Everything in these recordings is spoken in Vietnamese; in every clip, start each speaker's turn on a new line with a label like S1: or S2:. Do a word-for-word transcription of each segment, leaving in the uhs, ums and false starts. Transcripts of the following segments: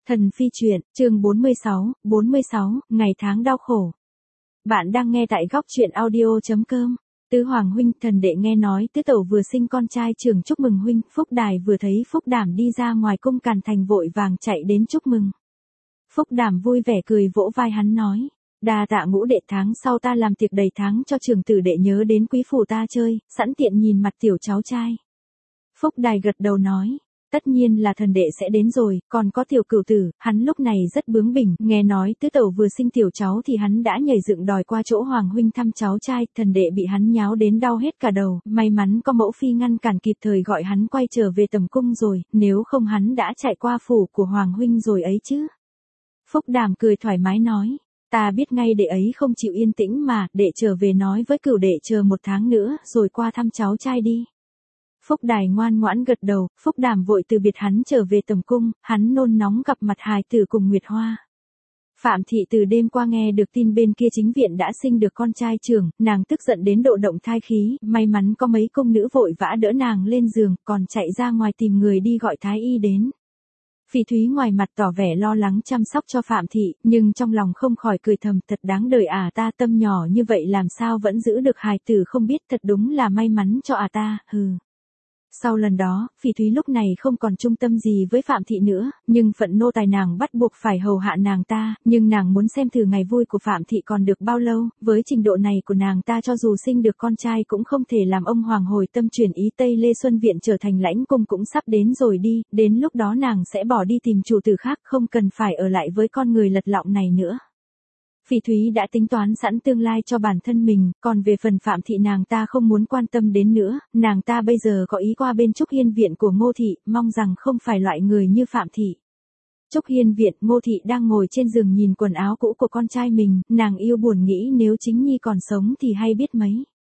S1: Thần phi truyện, chương bốn mươi sáu, bốn mươi sáu, ngày tháng đau khổ. Bạn đang nghe tại góc truyện audio chấm com. Tứ Hoàng huynh, thần đệ nghe nói tứ tẩu vừa sinh con trai trưởng, chúc mừng huynh. Phúc Đài vừa thấy Phúc Đảm đi ra ngoài cung Càn Thành vội vàng chạy đến chúc mừng. Phúc Đảm vui vẻ cười vỗ vai hắn nói, đa tạ ngũ đệ, tháng sau ta làm tiệc đầy tháng cho trưởng tử đệ nhớ đến quý phủ ta chơi, sẵn tiện nhìn mặt tiểu cháu trai. Phúc Đài gật đầu nói, tất nhiên là thần đệ sẽ đến rồi, còn có tiểu cửu tử, hắn lúc này rất bướng bỉnh, nghe nói tứ tẩu vừa sinh tiểu cháu thì hắn đã nhảy dựng đòi qua chỗ Hoàng huynh thăm cháu trai, thần đệ bị hắn nháo đến đau hết cả đầu, may mắn có mẫu phi ngăn cản kịp thời gọi hắn quay trở về tầm cung rồi, nếu không hắn đã chạy qua phủ của Hoàng huynh rồi ấy chứ. Phúc Đàm cười thoải mái nói, ta biết ngay đệ ấy không chịu yên tĩnh mà, đệ trở về nói với cửu đệ chờ một tháng nữa, rồi qua thăm cháu trai đi. Phúc Đài ngoan ngoãn gật đầu, Phúc Đàm vội từ biệt hắn trở về tầm cung, hắn nôn nóng gặp mặt hài tử cùng Nguyệt Hoa. Phạm thị từ đêm qua nghe được tin bên kia chính viện đã sinh được con trai trưởng, nàng tức giận đến độ động thai khí, may mắn có mấy công nữ vội vã đỡ nàng lên giường, còn chạy ra ngoài tìm người đi gọi thái y đến. Phỉ Thúy ngoài mặt tỏ vẻ lo lắng chăm sóc cho Phạm thị, nhưng trong lòng không khỏi cười thầm, thật đáng đời à ta, tâm nhỏ như vậy làm sao vẫn giữ được hài tử không biết, thật đúng là may mắn cho à ta, hừ. Sau lần đó, Phỉ Thúy lúc này không còn trung tâm gì với Phạm thị nữa, nhưng phận nô tài nàng bắt buộc phải hầu hạ nàng ta, nhưng nàng muốn xem thử ngày vui của Phạm thị còn được bao lâu, với trình độ này của nàng ta cho dù sinh được con trai cũng không thể làm ông hoàng hồi tâm chuyển ý, Tây Lê Xuân Viện trở thành lãnh cung cũng sắp đến rồi đi, đến lúc đó nàng sẽ bỏ đi tìm chủ tử khác, không cần phải ở lại với con người lật lọng này nữa. Phỉ Thúy đã tính toán sẵn tương lai cho bản thân mình, còn về phần Phạm thị nàng ta không muốn quan tâm đến nữa, nàng ta bây giờ có ý qua bên Trúc Hiên Viện của Ngô thị, mong rằng không phải loại người như Phạm thị. Trúc Hiên Viện, Ngô thị đang ngồi trên giường nhìn quần áo cũ của con trai mình, nàng yêu buồn nghĩ nếu chính Nhi còn sống thì hay biết mấy.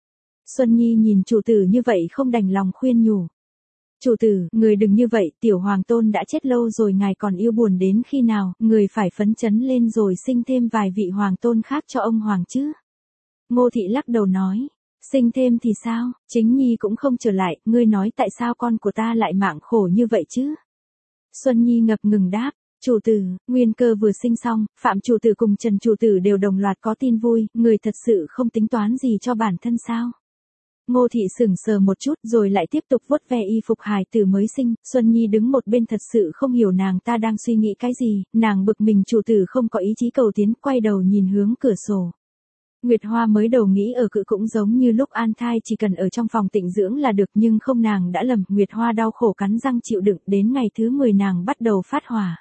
S1: Xuân Nhi nhìn chủ tử như vậy không đành lòng khuyên nhủ. Chủ tử, người đừng như vậy, tiểu hoàng tôn đã chết lâu rồi, ngài còn yêu buồn đến khi nào, người phải phấn chấn lên rồi sinh thêm vài vị hoàng tôn khác cho ông hoàng chứ. Ngô thị lắc đầu nói, sinh thêm thì sao, chính Nhi cũng không trở lại, ngươi nói tại sao con của ta lại mạng khổ như vậy chứ. Xuân Nhi ngập ngừng đáp, chủ tử, nguyên cơ vừa sinh xong, Phạm chủ tử cùng Trần chủ tử đều đồng loạt có tin vui, người thật sự không tính toán gì cho bản thân sao. Ngô thị sững sờ một chút rồi lại tiếp tục vuốt ve y phục hài tử mới sinh, Xuân Nhi đứng một bên thật sự không hiểu nàng ta đang suy nghĩ cái gì, nàng bực mình chủ tử không có ý chí cầu tiến, quay đầu nhìn hướng cửa sổ. Nguyệt Hoa mới đầu nghĩ ở cự cũng giống như lúc an thai, chỉ cần ở trong phòng tịnh dưỡng là được, nhưng không, nàng đã lầm, Nguyệt Hoa đau khổ cắn răng chịu đựng, đến ngày thứ mười nàng bắt đầu phát hỏa.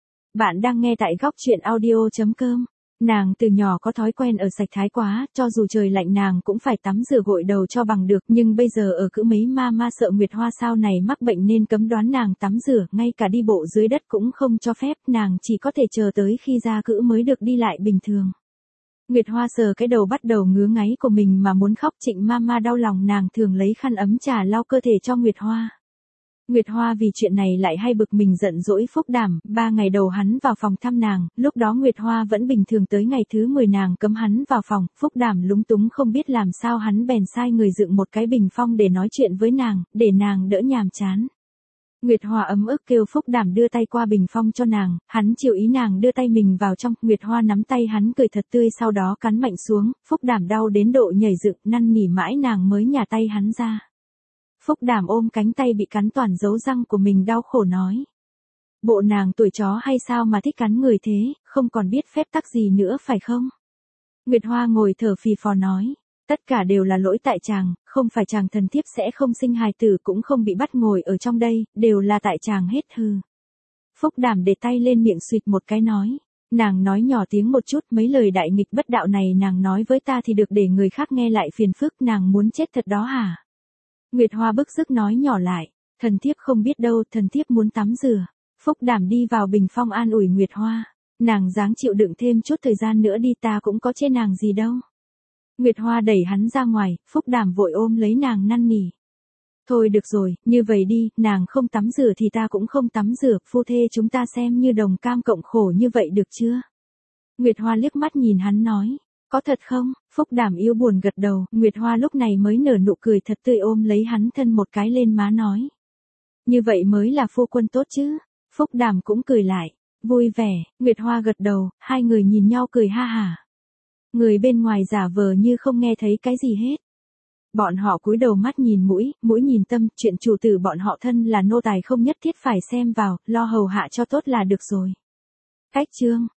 S1: Bạn đang nghe tại góc truyện audio chấm com. Nàng từ nhỏ có thói quen ở sạch thái quá, cho dù trời lạnh nàng cũng phải tắm rửa gội đầu cho bằng được, nhưng bây giờ ở cữ mấy ma ma sợ Nguyệt Hoa sau này mắc bệnh nên cấm đoán nàng tắm rửa, ngay cả đi bộ dưới đất cũng không cho phép, nàng chỉ có thể chờ tới khi ra cữ mới được đi lại bình thường. Nguyệt Hoa sờ cái đầu bắt đầu ngứa ngáy của mình mà muốn khóc, Trịnh ma ma đau lòng, nàng thường lấy khăn ấm trà lau cơ thể cho Nguyệt Hoa. Nguyệt Hoa vì chuyện này lại hay bực mình giận dỗi Phúc Đảm, ba ngày đầu hắn vào phòng thăm nàng, lúc đó Nguyệt Hoa vẫn bình thường, tới ngày thứ mười nàng cấm hắn vào phòng, Phúc Đảm lúng túng không biết làm sao, hắn bèn sai người dựng một cái bình phong để nói chuyện với nàng, để nàng đỡ nhàm chán. Nguyệt Hoa ấm ức kêu Phúc Đảm đưa tay qua bình phong cho nàng, hắn chiều ý nàng đưa tay mình vào trong, Nguyệt Hoa nắm tay hắn cười thật tươi sau đó cắn mạnh xuống, Phúc Đảm đau đến độ nhảy dựng, năn nỉ mãi nàng mới nhả tay hắn ra. Phúc Đảm ôm cánh tay bị cắn toàn dấu răng của mình đau khổ nói. Bộ nàng tuổi chó hay sao mà thích cắn người thế, không còn biết phép tắc gì nữa phải không? Nguyệt Hoa ngồi thở phì phò nói. Tất cả đều là lỗi tại chàng, không phải chàng thần thiếp sẽ không sinh hài tử cũng không bị bắt ngồi ở trong đây, đều là tại chàng hết hừ. Phúc Đảm để tay lên miệng suýt một cái nói. Nàng nói nhỏ tiếng một chút, mấy lời đại nghịch bất đạo này nàng nói với ta thì được để người khác nghe lại phiền phức, nàng muốn chết thật đó hả? Nguyệt Hoa bức rứt nói nhỏ lại, thần thiếp không biết đâu, thần thiếp muốn tắm rửa. Phúc Đảm đi vào bình phong an ủi Nguyệt Hoa, nàng dáng chịu đựng thêm chút thời gian nữa đi, ta cũng có chê nàng gì đâu. Nguyệt Hoa đẩy hắn ra ngoài, Phúc Đảm vội ôm lấy nàng năn nỉ. Thôi được rồi, như vậy đi, nàng không tắm rửa thì ta cũng không tắm rửa, phu thê chúng ta xem như đồng cam cộng khổ như vậy được chưa? Nguyệt Hoa liếc mắt nhìn hắn nói. Có thật không? Phúc Đảm yêu buồn gật đầu, Nguyệt Hoa lúc này mới nở nụ cười thật tươi ôm lấy hắn thân một cái lên má nói. Như vậy mới là phu quân tốt chứ. Phúc Đảm cũng cười lại. Vui vẻ, Nguyệt Hoa gật đầu, hai người nhìn nhau cười ha hả. Người bên ngoài giả vờ như không nghe thấy cái gì hết. Bọn họ cúi đầu mắt nhìn mũi, mũi nhìn tâm, chuyện chủ tử bọn họ thân là nô tài không nhất thiết phải xem vào, lo hầu hạ cho tốt là được rồi. Cách chương